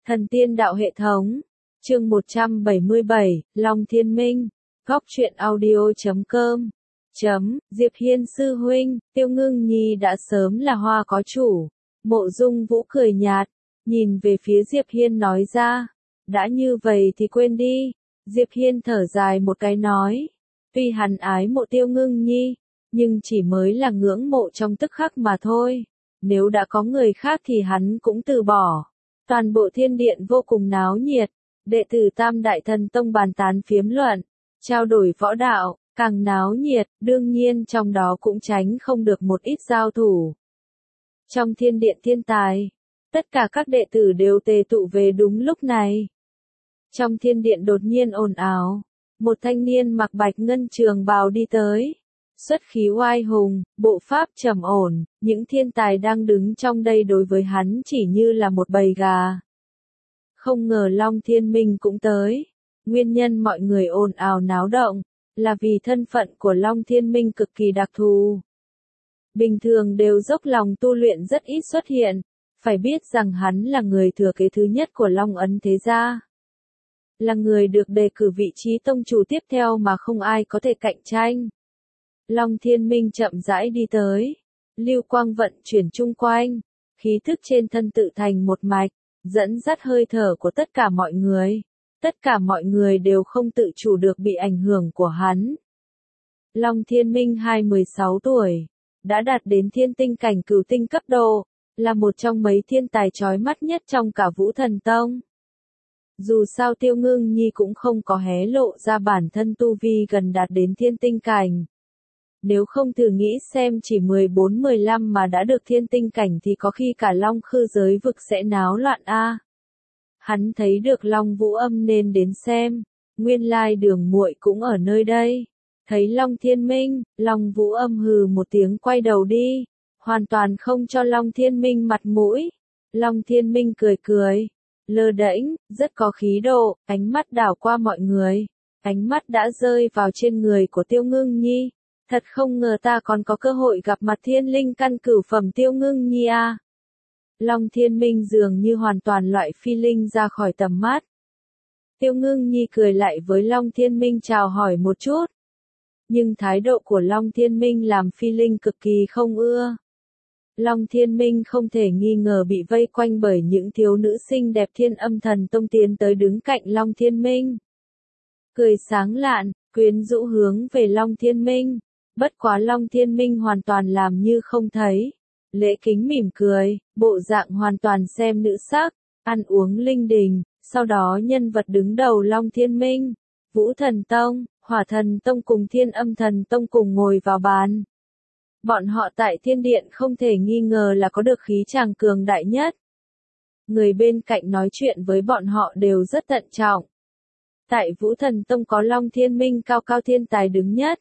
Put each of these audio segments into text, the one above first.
Thần tiên đạo hệ thống. Chương 177, Long Thiên Minh. Góc truyện audio.com. Diệp Hiên sư huynh, Tiêu Ngưng Nhi đã sớm là hoa có chủ. Mộ Dung Vũ cười nhạt, nhìn về phía Diệp Hiên nói ra. Đã như vậy thì quên đi. Diệp Hiên thở dài một cái nói. Tuy hắn ái mộ Tiêu Ngưng Nhi, nhưng chỉ mới là ngưỡng mộ trong tức khắc mà thôi. Nếu đã có người khác thì hắn cũng từ bỏ. Toàn bộ thiên điện vô cùng náo nhiệt, đệ tử Tam Đại Thần Tông bàn tán phiếm luận, trao đổi võ đạo, càng náo nhiệt, đương nhiên trong đó cũng tránh không được một ít giao thủ. Trong thiên điện thiên tài, tất cả các đệ tử đều tề tụ về đúng lúc này. Trong thiên điện đột nhiên ồn ào, một thanh niên mặc bạch ngân trường bào đi tới. Xuất khí oai hùng, bộ pháp trầm ổn, những thiên tài đang đứng trong đây đối với hắn chỉ như là một bầy gà. Không ngờ Long Thiên Minh cũng tới. Nguyên nhân mọi người ồn ào náo động, là vì thân phận của Long Thiên Minh cực kỳ đặc thù. Bình thường đều dốc lòng tu luyện rất ít xuất hiện, phải biết rằng hắn là người thừa kế thứ nhất của Long Ấn Thế Gia. Là người được đề cử vị trí tông chủ tiếp theo mà không ai có thể cạnh tranh. Long Thiên Minh chậm rãi đi tới, lưu quang vận chuyển chung quanh, khí thức trên thân tự thành một mạch, dẫn dắt hơi thở của tất cả mọi người. Tất cả mọi người đều không tự chủ được bị ảnh hưởng của hắn. Long Thiên Minh 16 tuổi, đã đạt đến thiên tinh cảnh cửu tinh cấp độ, là một trong mấy thiên tài chói mắt nhất trong cả Vũ Thần Tông. Dù sao Tiêu Ngưng Nhi cũng không có hé lộ ra bản thân tu vi gần đạt đến thiên tinh cảnh. Nếu không thử nghĩ xem chỉ 14-15 mà đã được thiên tinh cảnh thì có khi cả Long Khư giới vực sẽ náo loạn a. Hắn thấy được Long Vũ Âm nên đến xem, nguyên lai Đường muội cũng ở nơi đây. Thấy Long Thiên Minh, Long Vũ Âm hừ một tiếng quay đầu đi, hoàn toàn không cho Long Thiên Minh mặt mũi. Long Thiên Minh cười cười, lơ đễnh, rất có khí độ, ánh mắt đảo qua mọi người. Ánh mắt đã rơi vào trên người của Tiêu Ngưng Nhi. Thật không ngờ ta còn có cơ hội gặp mặt thiên linh căn cửu phẩm Tiêu Ngưng Nhi a. Long Thiên Minh dường như hoàn toàn loại phi linh ra khỏi tầm mắt. Tiêu Ngưng Nhi cười lại với Long Thiên Minh chào hỏi một chút. Nhưng thái độ của Long Thiên Minh làm phi linh cực kỳ không ưa. Long Thiên Minh không thể nghi ngờ bị vây quanh bởi những thiếu nữ xinh đẹp Thiên Âm Thần Tông tiến tới đứng cạnh Long Thiên Minh. Cười sáng lạn, quyến rũ hướng về Long Thiên Minh. Bất quá Long Thiên Minh hoàn toàn làm như không thấy. Lễ kính mỉm cười, bộ dạng hoàn toàn xem nữ sắc, ăn uống linh đình. Sau đó nhân vật đứng đầu Long Thiên Minh, Vũ Thần Tông, Hỏa Thần Tông cùng Thiên Âm Thần Tông cùng ngồi vào bàn. Bọn họ tại thiên điện không thể nghi ngờ là có được khí tràng cường đại nhất. Người bên cạnh nói chuyện với bọn họ đều rất tận trọng. Tại Vũ Thần Tông có Long Thiên Minh cao cao thiên tài đứng nhất.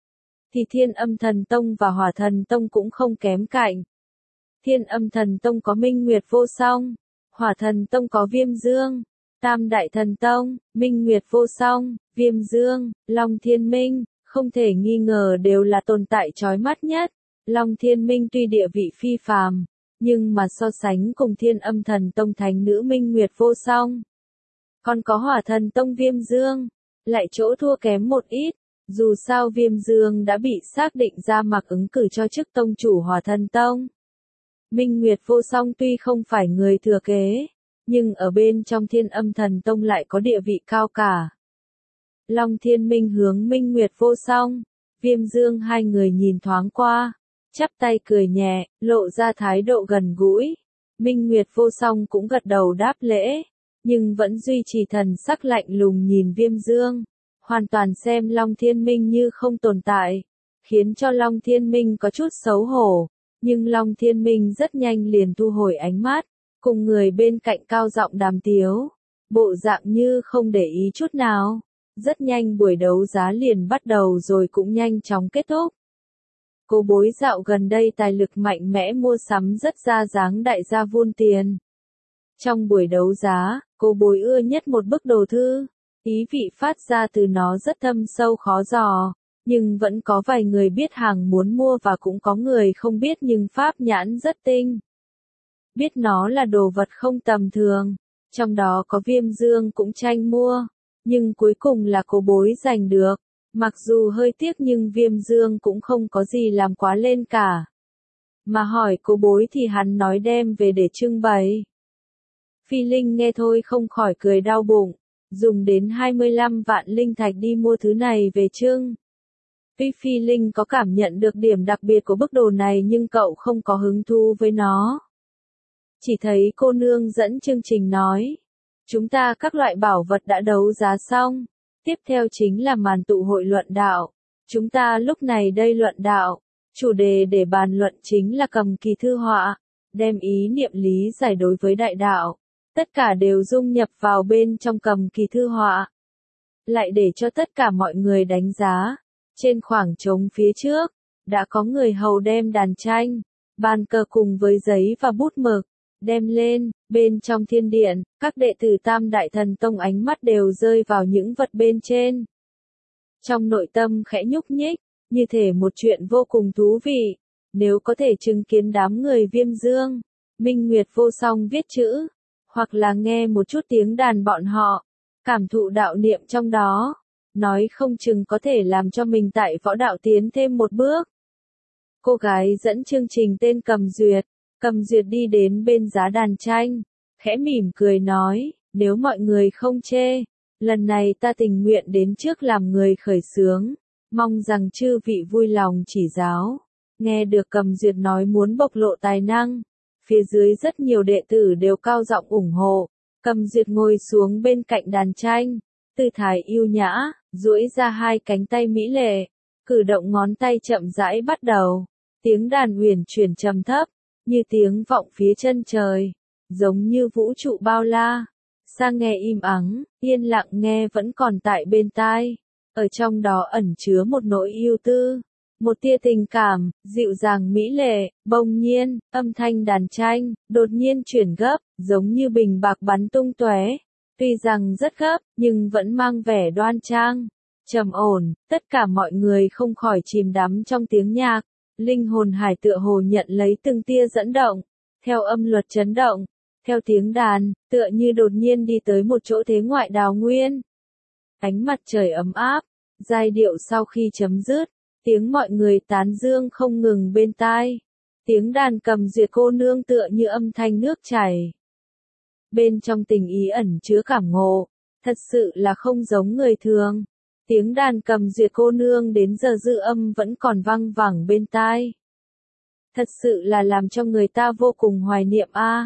Thì Thiên Âm Thần Tông và Hỏa Thần Tông cũng không kém cạnh. Thiên Âm Thần Tông có Minh Nguyệt Vô Song, Hỏa Thần Tông có Viêm Dương, Tam Đại Thần Tông, Minh Nguyệt Vô Song, Viêm Dương, Long Thiên Minh, không thể nghi ngờ đều là tồn tại chói mắt nhất. Long Thiên Minh tuy địa vị phi phàm, nhưng mà so sánh cùng Thiên Âm Thần Tông thánh nữ Minh Nguyệt Vô Song, còn có Hỏa Thần Tông Viêm Dương, lại chỗ thua kém một ít. Dù sao Viêm Dương đã bị xác định ra mặc ứng cử cho chức tông chủ Hỏa Thần Tông. Minh Nguyệt Vô Song tuy không phải người thừa kế, nhưng ở bên trong Thiên Âm Thần Tông lại có địa vị cao cả. Long Thiên Minh hướng Minh Nguyệt Vô Song, Viêm Dương hai người nhìn thoáng qua, chắp tay cười nhẹ, lộ ra thái độ gần gũi. Minh Nguyệt Vô Song cũng gật đầu đáp lễ, nhưng vẫn duy trì thần sắc lạnh lùng nhìn Viêm Dương. Hoàn toàn xem Long Thiên Minh như không tồn tại, khiến cho Long Thiên Minh có chút xấu hổ, nhưng Long Thiên Minh rất nhanh liền thu hồi ánh mắt, cùng người bên cạnh cao giọng đàm tiếu, bộ dạng như không để ý chút nào. Rất nhanh buổi đấu giá liền bắt đầu rồi cũng nhanh chóng kết thúc. Cô bối dạo gần đây tài lực mạnh mẽ mua sắm rất ra dáng đại gia vun tiền. Trong buổi đấu giá, cô bối ưa nhất một bức đồ thư. Ý vị phát ra từ nó rất thâm sâu khó dò, nhưng vẫn có vài người biết hàng muốn mua và cũng có người không biết nhưng pháp nhãn rất tinh. Biết nó là đồ vật không tầm thường, Trong đó có Viêm Dương cũng tranh mua, nhưng cuối cùng là Cố Bối giành được. Mặc dù hơi tiếc nhưng Viêm Dương cũng không có gì làm quá lên cả. Mà hỏi Cố Bối thì hắn nói đem về để trưng bày. Phi Linh nghe thôi không khỏi cười đau bụng, dùng đến 25 vạn linh thạch đi mua thứ này về trưng. Tuy Phi Linh có cảm nhận được điểm đặc biệt của bức đồ này nhưng cậu không có hứng thú với nó. Chỉ thấy cô nương dẫn chương trình nói, chúng ta các loại bảo vật đã đấu giá xong, tiếp theo chính là màn tụ hội luận đạo. Chúng ta lúc này đây luận đạo, chủ đề để bàn luận chính là cầm kỳ thư họa, đem ý niệm lý giải đối với đại đạo. Tất cả đều dung nhập vào bên trong cầm kỳ thư họa. Lại để cho tất cả mọi người đánh giá. Trên khoảng trống phía trước, đã có người hầu đem đàn tranh, bàn cờ cùng với giấy và bút mực, đem lên, bên trong thiên điện, các đệ tử Tam Đại Thần Tông ánh mắt đều rơi vào những vật bên trên. Trong nội tâm khẽ nhúc nhích, như thể một chuyện vô cùng thú vị, nếu có thể chứng kiến đám người Viêm Dương, Minh Nguyệt Vô Song viết chữ, hoặc là nghe một chút tiếng đàn bọn họ, cảm thụ đạo niệm trong đó, nói không chừng có thể làm cho mình tại võ đạo tiến thêm một bước. Cô gái dẫn chương trình tên Cầm Duyệt đi đến bên giá đàn tranh, khẽ mỉm cười nói, nếu mọi người không chê, lần này ta tình nguyện đến trước làm người khởi xướng, mong rằng chư vị vui lòng chỉ giáo. Nghe được Cầm Duyệt nói muốn bộc lộ tài năng, phía dưới rất nhiều đệ tử đều cao giọng ủng hộ. Cầm Duyệt ngồi xuống bên cạnh đàn tranh, tư thái yêu nhã, duỗi ra hai cánh tay mỹ lệ, cử động ngón tay chậm rãi bắt đầu. Tiếng đàn uyển chuyển trầm thấp, như tiếng vọng phía chân trời, giống như vũ trụ bao la. Sang nghe im ắng, yên lặng nghe vẫn còn tại bên tai. Ở trong đó ẩn chứa một nỗi yêu tư, một tia tình cảm, dịu dàng mỹ lệ. Bỗng nhiên, âm thanh đàn tranh đột nhiên chuyển gấp, giống như bình bạc bắn tung tóe. Tuy rằng rất gấp, nhưng vẫn mang vẻ đoan trang, trầm ổn. Tất cả mọi người không khỏi chìm đắm trong tiếng nhạc. Linh hồn hải tựa hồ nhận lấy từng tia dẫn động, theo âm luật chấn động, theo tiếng đàn, tựa như đột nhiên đi tới một chỗ thế ngoại đào nguyên. Ánh mặt trời ấm áp, giai điệu sau khi chấm dứt, tiếng mọi người tán dương không ngừng bên tai. Tiếng đàn Cầm Duyệt cô nương tựa như âm thanh nước chảy. Bên trong tình ý ẩn chứa cảm ngộ, thật sự là không giống người thường. Tiếng đàn Cầm Duyệt cô nương đến giờ dư âm vẫn còn vang vẳng bên tai. Thật sự là làm cho người ta vô cùng hoài niệm a.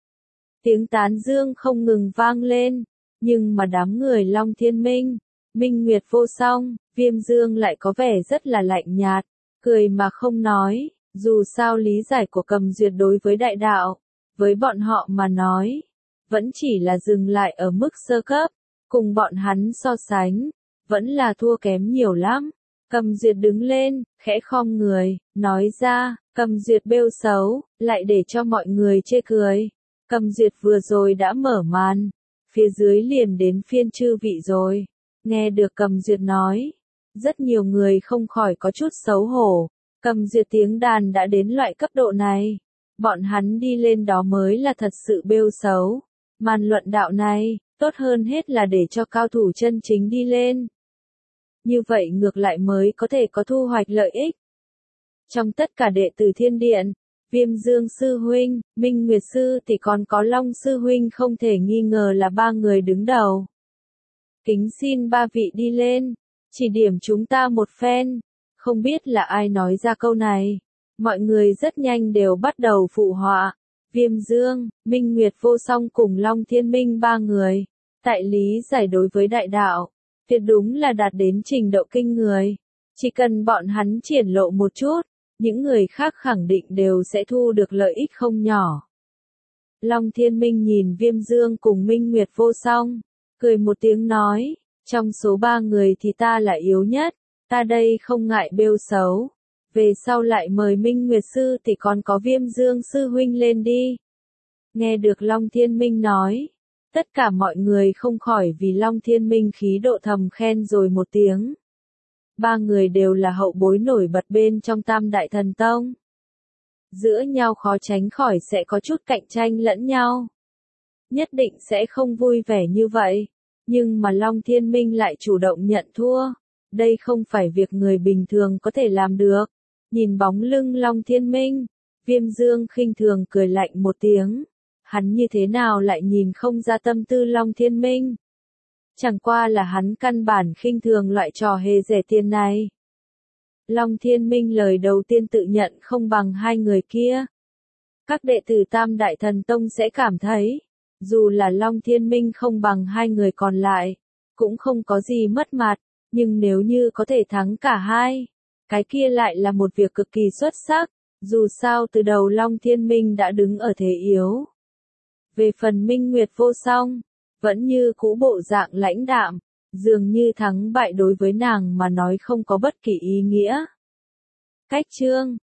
Tiếng tán dương không ngừng vang lên, nhưng mà đám người Long Thiên Minh, Minh Nguyệt Vô Song, Viêm Dương lại có vẻ rất là lạnh nhạt, cười mà không nói. Dù sao lý giải của Cầm Duyệt đối với đại đạo, với bọn họ mà nói, vẫn chỉ là dừng lại ở mức sơ cấp, cùng bọn hắn so sánh, vẫn là thua kém nhiều lắm. Cầm Duyệt đứng lên, khẽ khom người, nói ra, Cầm Duyệt bêu xấu, lại để cho mọi người chê cười. Cầm Duyệt vừa rồi đã mở màn, phía dưới liền đến phiên chư vị rồi. Nghe được Cầm Duyệt nói, rất nhiều người không khỏi có chút xấu hổ. Cầm Duyệt tiếng đàn đã đến loại cấp độ này, bọn hắn đi lên đó mới là thật sự bêu xấu. Màn luận đạo này, tốt hơn hết là để cho cao thủ chân chính đi lên. Như vậy ngược lại mới có thể có thu hoạch lợi ích. Trong tất cả đệ tử Thiên Điện, Viêm Dương Sư Huynh, Minh Nguyệt Sư thì còn có Long Sư Huynh không thể nghi ngờ là ba người đứng đầu. Kính xin ba vị đi lên, chỉ điểm chúng ta một phen. Không biết là ai nói ra câu này. Mọi người rất nhanh đều bắt đầu phụ họa. Viêm Dương, Minh Nguyệt Vô Song cùng Long Thiên Minh ba người. Tại lý giải đối với đại đạo, tuyệt đúng là đạt đến trình độ kinh người. Chỉ cần bọn hắn triển lộ một chút, những người khác khẳng định đều sẽ thu được lợi ích không nhỏ. Long Thiên Minh nhìn Viêm Dương cùng Minh Nguyệt Vô Song, cười một tiếng nói, trong số ba người thì ta là yếu nhất, ta đây không ngại bêu xấu. Về sau lại mời Minh Nguyệt Sư thì còn có Viêm Dương Sư Huynh lên đi. Nghe được Long Thiên Minh nói, tất cả mọi người không khỏi vì Long Thiên Minh khí độ thầm khen rồi một tiếng. Ba người đều là hậu bối nổi bật bên trong Tam Đại Thần Tông. Giữa nhau khó tránh khỏi sẽ có chút cạnh tranh lẫn nhau. nhất định sẽ không vui vẻ như vậy. Nhưng mà Long Thiên Minh lại chủ động nhận thua. Đây không phải việc người bình thường có thể làm được. Nhìn bóng lưng Long Thiên Minh, Viêm Dương khinh thường cười lạnh một tiếng. Hắn như thế nào lại nhìn không ra tâm tư Long Thiên Minh? Chẳng qua là hắn căn bản khinh thường loại trò hề rẻ tiền này. Long Thiên Minh lời đầu tiên tự nhận không bằng hai người kia. Các đệ tử Tam Đại Thần Tông sẽ cảm thấy, dù là Long Thiên Minh không bằng hai người còn lại, cũng không có gì mất mặt, nhưng nếu như có thể thắng cả hai, cái kia lại là một việc cực kỳ xuất sắc, dù sao từ đầu Long Thiên Minh đã đứng ở thế yếu. Về phần Minh Nguyệt Vô Song, vẫn như cũ bộ dạng lãnh đạm, dường như thắng bại đối với nàng mà nói không có bất kỳ ý nghĩa. Cách chương